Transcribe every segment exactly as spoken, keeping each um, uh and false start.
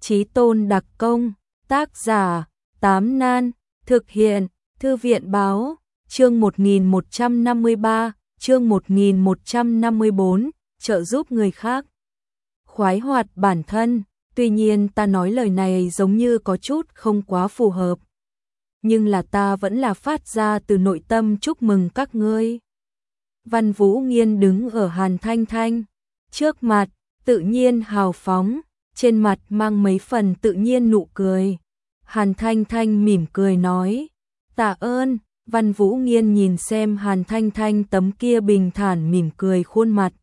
Chí tôn đặc công, tác giả, Tám Nan, thực hiện, Thư viện báo, chương một nghìn một trăm năm mươi ba, chương một nghìn một trăm năm mươi bốn, trợ giúp người khác. Khoái hoạt bản thân, tuy nhiên ta nói lời này giống như có chút không quá phù hợp. Nhưng là ta vẫn là phát ra từ nội tâm chúc mừng các ngươi. Văn Vũ Nghiên đứng ở Hàn Thanh Thanh trước mặt, tự nhiên hào phóng, trên mặt mang mấy phần tự nhiên nụ cười. Hàn Thanh Thanh mỉm cười nói, tạ ơn. Văn Vũ Nghiên nhìn xem Hàn Thanh Thanh tấm kia bình thản mỉm cười khuôn mặt,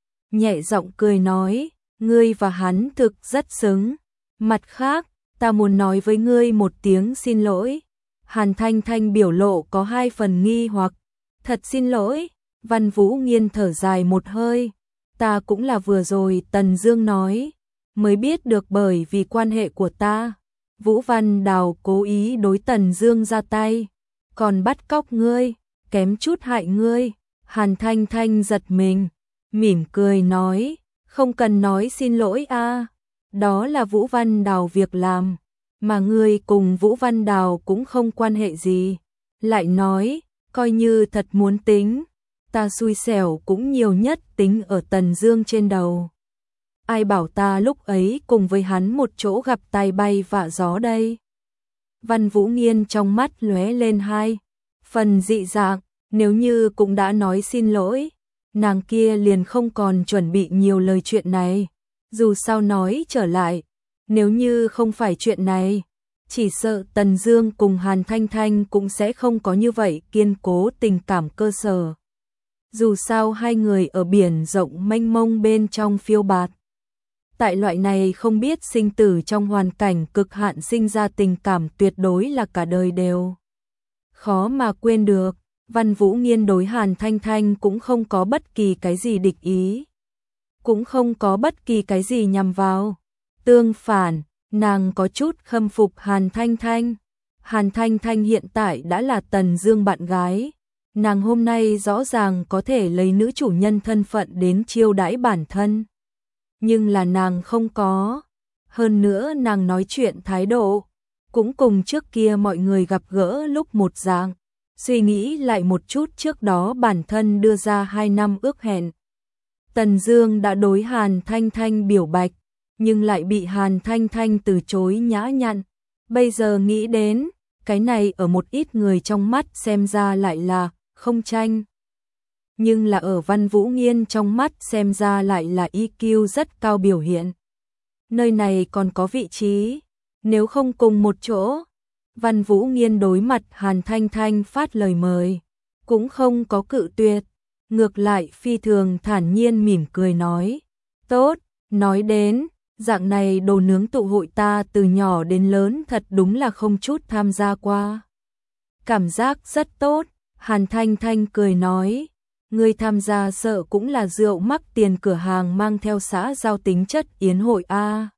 nhẹ giọng cười nói, ngươi và hắn thực rất xứng. Mặt khác, ta muốn nói với ngươi một tiếng xin lỗi. Hàn Thanh Thanh biểu lộ có hai phần nghi hoặc, thật xin lỗi. Văn Vũ Nghiên thở dài một hơi, ta cũng là vừa rồi Tần Dương nói, mới biết được bởi vì quan hệ của ta, Vũ Văn Đào cố ý đối Tần Dương ra tay, còn bắt cóc ngươi, kém chút hại ngươi. Hàn Thanh Thanh giật mình, mỉm cười nói, không cần nói xin lỗi a, đó là Vũ Văn Đào việc làm, mà ngươi cùng Vũ Văn Đào cũng không quan hệ gì. Lại nói, coi như thật muốn tính, ta xui xẻo cũng nhiều nhất tính ở Tần Dương trên đầu. Ai bảo ta lúc ấy cùng với hắn một chỗ gặp tai bay vạ gió đây. Văn Vũ Nghiên trong mắt lóe lên hai phần dị dạng, nếu như cũng đã nói xin lỗi, nàng kia liền không còn chuẩn bị nhiều lời chuyện này. Dù sao nói trở lại, nếu như không phải chuyện này, chỉ sợ Tần Dương cùng Hàn Thanh Thanh cũng sẽ không có như vậy kiên cố tình cảm cơ sở. Dù sao hai người ở biển rộng mênh mông bên trong phiêu bạt. Tại loại này không biết sinh tử trong hoàn cảnh cực hạn sinh ra tình cảm tuyệt đối là cả đời đều khó mà quên được. Văn Vũ Nghiên đối Hàn Thanh Thanh cũng không có bất kỳ cái gì địch ý, cũng không có bất kỳ cái gì nhằm vào. Tương phản, nàng có chút khâm phục Hàn Thanh Thanh. Hàn Thanh Thanh hiện tại đã là Tần Dương bạn gái, nàng hôm nay rõ ràng có thể lấy nữ chủ nhân thân phận đến chiêu đãi bản thân. Nhưng là nàng không có. Hơn nữa nàng nói chuyện thái độ cũng cùng trước kia mọi người gặp gỡ lúc một dạng. Suy nghĩ lại một chút, trước đó bản thân đưa ra hai năm ước hẹn, Tần Dương đã đối Hàn Thanh Thanh biểu bạch, nhưng lại bị Hàn Thanh Thanh từ chối nhã nhặn. Bây giờ nghĩ đến, cái này ở một ít người trong mắt xem ra lại là không tranh. Nhưng là ở Văn Vũ Nghiên trong mắt xem ra lại là i kiu rất cao biểu hiện. Nơi này còn có vị trí, nếu không cùng một chỗ. Văn Vũ Nghiên đối mặt Hàn Thanh Thanh phát lời mời, cũng không có cự tuyệt, ngược lại phi thường thản nhiên mỉm cười nói, tốt. Nói đến, dạng này đồ nướng tụ hội ta từ nhỏ đến lớn thật đúng là không chút tham gia qua. Cảm giác rất tốt. Hàn Thanh Thanh cười nói, ngươi tham gia sợ cũng là rượu mắc tiền cửa hàng mang theo xã giao tính chất yến hội a.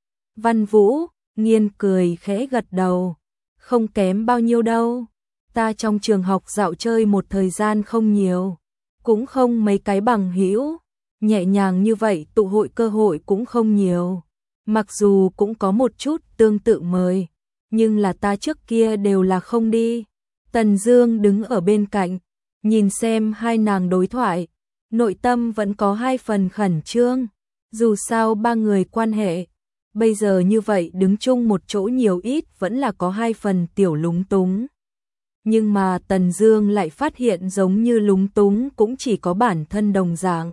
Văn Vũ Nghiên cười khẽ gật đầu, không kém bao nhiêu đâu. Ta trong trường học dạo chơi một thời gian không nhiều, cũng không mấy cái bằng hữu, nhẹ nhàng như vậy tụ hội cơ hội cũng không nhiều. Mặc dù cũng có một chút tương tự mời, nhưng là ta trước kia đều là không đi. Tần Dương đứng ở bên cạnh, nhìn xem hai nàng đối thoại, nội tâm vẫn có hai phần khẩn trương. Dù sao ba người quan hệ, bây giờ như vậy đứng chung một chỗ nhiều ít vẫn là có hai phần tiểu lúng túng. Nhưng mà Tần Dương lại phát hiện giống như lúng túng cũng chỉ có bản thân đồng dạng.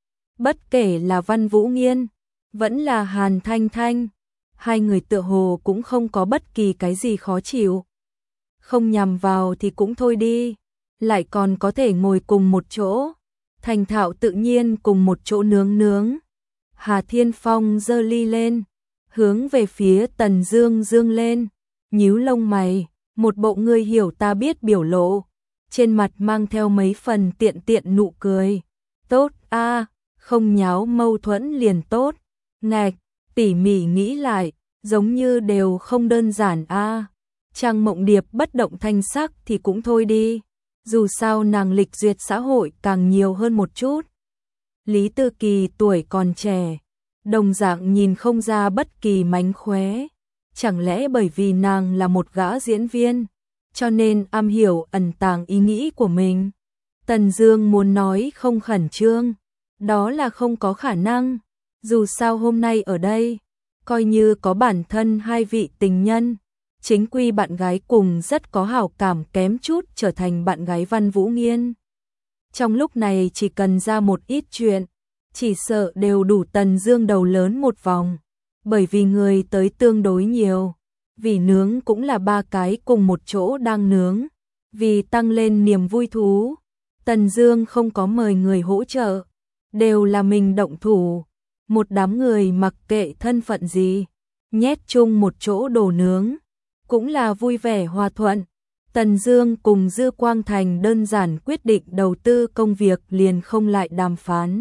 Bất kể là Văn Vũ Nghiên, vẫn là Hàn Thanh Thanh, hai người tựa hồ cũng không có bất kỳ cái gì khó chịu. Không nhằm vào thì cũng thôi đi, lại còn có thể ngồi cùng một chỗ, thành thạo tự nhiên cùng một chỗ nướng nướng. Hà Thiên Phong giơ ly lên, hướng về phía Tần Dương dương lên, nhíu lông mày, một bộ ngươi hiểu ta biết biểu lộ, trên mặt mang theo mấy phần tiện tiện nụ cười. Tốt a, không nháo mâu thuẫn liền tốt. Ngạch, tỉ mỉ nghĩ lại, giống như đều không đơn giản a. Trang Mộng Điệp bất động thanh sắc thì cũng thôi đi, dù sao nàng lịch duyệt xã hội càng nhiều hơn một chút. Lý Tư Kỳ tuổi còn trẻ, đồng dạng nhìn không ra bất kỳ mánh khóe. Chẳng lẽ bởi vì nàng là một gã diễn viên, cho nên am hiểu ẩn tàng ý nghĩ của mình? Tần Dương muốn nói không khẩn trương, đó là không có khả năng. Dù sao hôm nay ở đây, coi như có bản thân hai vị tình nhân, chính quy bạn gái cùng rất có hảo cảm kém chút trở thành bạn gái Văn Vũ Nghiên. Trong lúc này chỉ cần ra một ít chuyện, chỉ sợ đều đủ Tần Dương đầu lớn một vòng, bởi vì người tới tương đối nhiều, vì nướng cũng là ba cái cùng một chỗ đang nướng, vì tăng lên niềm vui thú, Tần Dương không có mời người hỗ trợ, đều là mình động thủ, một đám người mặc kệ thân phận gì, nhét chung một chỗ đồ nướng, cũng là vui vẻ hòa thuận. Tần Dương cùng Dư Quang Thành đơn giản quyết định đầu tư công việc liền không lại đàm phán.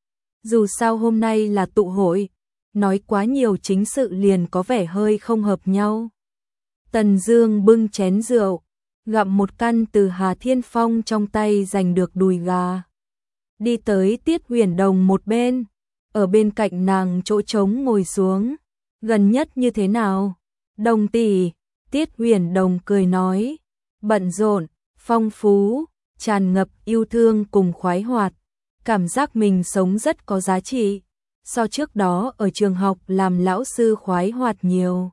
Dù sao hôm nay là tụ hội, nói quá nhiều chính sự liền có vẻ hơi không hợp nhau. Tần Dương bưng chén rượu, gặm một căn từ Hà Thiên Phong trong tay giành được đùi gà. Đi tới Tiết Huyền Đồng một bên, ở bên cạnh nàng chỗ trống ngồi xuống. Gần nhất như thế nào? Đồng tỷ, Tiết Huyền Đồng cười nói, bận rộn, phong phú, tràn ngập yêu thương cùng khoái hoạt, cảm giác mình sống rất có giá trị, so trước đó ở trường học làm lão sư khoái hoạt nhiều.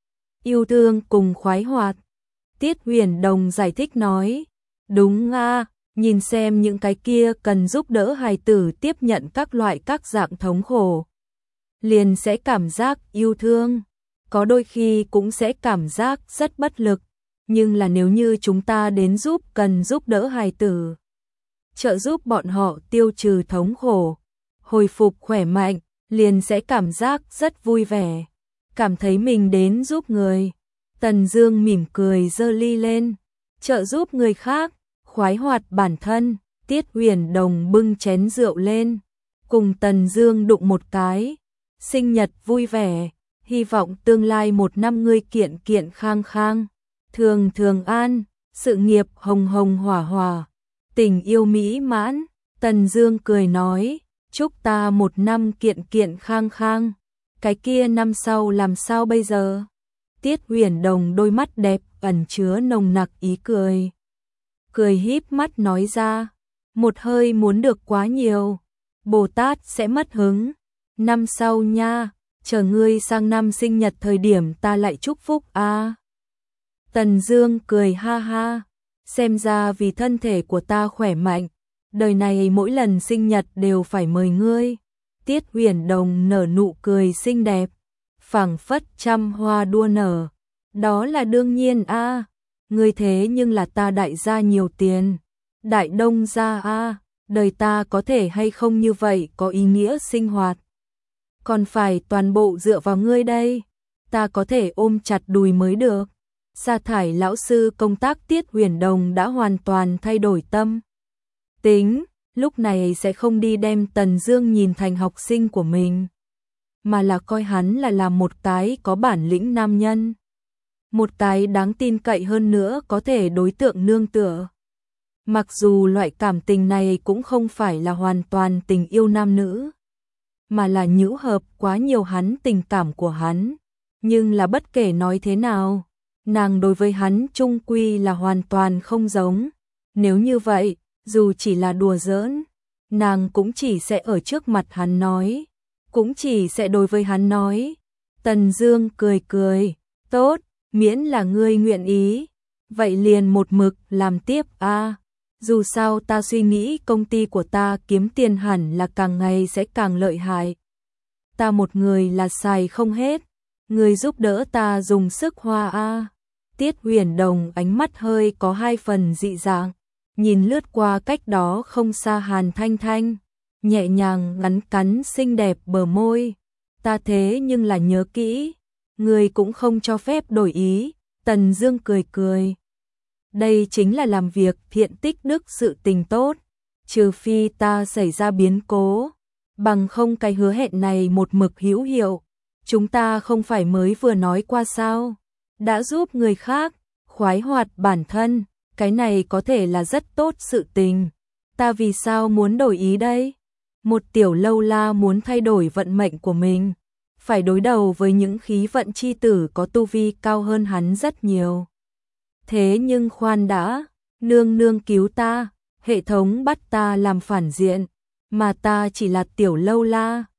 Yêu thương cùng khoái hoạt, Tiết Huyền Đồng giải thích nói, đúng a, nhìn xem những cái kia cần giúp đỡ hài tử tiếp nhận các loại các dạng thống khổ, liền sẽ cảm giác yêu thương, có đôi khi cũng sẽ cảm giác rất bất lực, nhưng là nếu như chúng ta đến giúp cần giúp đỡ hài tử, trợ giúp bọn họ tiêu trừ thống khổ, hồi phục khỏe mạnh, liền sẽ cảm giác rất vui vẻ, cảm thấy mình đến giúp người. Tần Dương mỉm cười giơ ly lên, trợ giúp người khác, khoái hoạt bản thân. Tiết Huyền Đồng bưng chén rượu lên, cùng Tần Dương đụng một cái, sinh nhật vui vẻ, hy vọng tương lai một năm ngươi kiện kiện khang khang, thường thường an, sự nghiệp hồng hồng hỏa hỏa, tình yêu mỹ mãn. Tần Dương cười nói, chúc ta một năm kiện kiện khang khang, cái kia năm sau làm sao bây giờ? Tiết Huyền Đồng đôi mắt đẹp ẩn chứa nồng nặc ý cười, cười híp mắt nói ra, một hơi muốn được quá nhiều, Bồ Tát sẽ mất hứng, năm sau nha, chờ ngươi sang năm sinh nhật thời điểm ta lại chúc phúc a. À. Tần Dương cười ha ha, xem ra vì thân thể của ta khỏe mạnh, đời này mỗi lần sinh nhật đều phải mời ngươi. Tiết Huyền Đồng nở nụ cười xinh đẹp, phảng phất trăm hoa đua nở, đó là đương nhiên a, à. Ngươi thế nhưng là ta đại gia nhiều tiền, đại đông gia a, à. Đời ta có thể hay không như vậy có ý nghĩa sinh hoạt, còn phải toàn bộ dựa vào ngươi đây, ta có thể ôm chặt đùi mới được. Sa thải lão sư công tác Tiết Huyền Đồng đã hoàn toàn thay đổi tâm tính, lúc này sẽ không đi đem Tần Dương nhìn thành học sinh của mình, mà là coi hắn là làm một cái có bản lĩnh nam nhân, một cái đáng tin cậy hơn nữa có thể đối tượng nương tựa. Mặc dù loại cảm tình này cũng không phải là hoàn toàn tình yêu nam nữ, mà là nhũ hợp quá nhiều hắn tình cảm của hắn, nhưng là bất kể nói thế nào, nàng đối với hắn chung quy là hoàn toàn không giống. Nếu như vậy, dù chỉ là đùa giỡn, nàng cũng chỉ sẽ ở trước mặt hắn nói, cũng chỉ sẽ đối với hắn nói. Tần Dương cười cười, tốt, miễn là ngươi nguyện ý, vậy liền một mực làm tiếp a. À. Dù sao ta suy nghĩ công ty của ta kiếm tiền hẳn là càng ngày sẽ càng lợi hại. Ta một người là xài không hết, người giúp đỡ ta dùng sức hoa a. À. Tiết Huyền Đồng ánh mắt hơi có hai phần dị dạng, nhìn lướt qua cách đó không xa Hàn Thanh Thanh, nhẹ nhàng ngắn cắn xinh đẹp bờ môi. Ta thế nhưng là nhớ kỹ, người cũng không cho phép đổi ý. Tần Dương cười cười. Đây chính là làm việc thiện tích đức sự tình tốt, trừ phi ta xảy ra biến cố, bằng không cái hứa hẹn này một mực hữu hiệu. Chúng ta không phải mới vừa nói qua sao? Đã giúp người khác, khoái hoạt bản thân, cái này có thể là rất tốt sự tình. Ta vì sao muốn đổi ý đây? Một tiểu lâu la muốn thay đổi vận mệnh của mình, phải đối đầu với những khí vận chi tử có tu vi cao hơn hắn rất nhiều. Thế nhưng khoan đã, nương nương cứu ta, hệ thống bắt ta làm phản diện, mà ta chỉ là tiểu lâu la,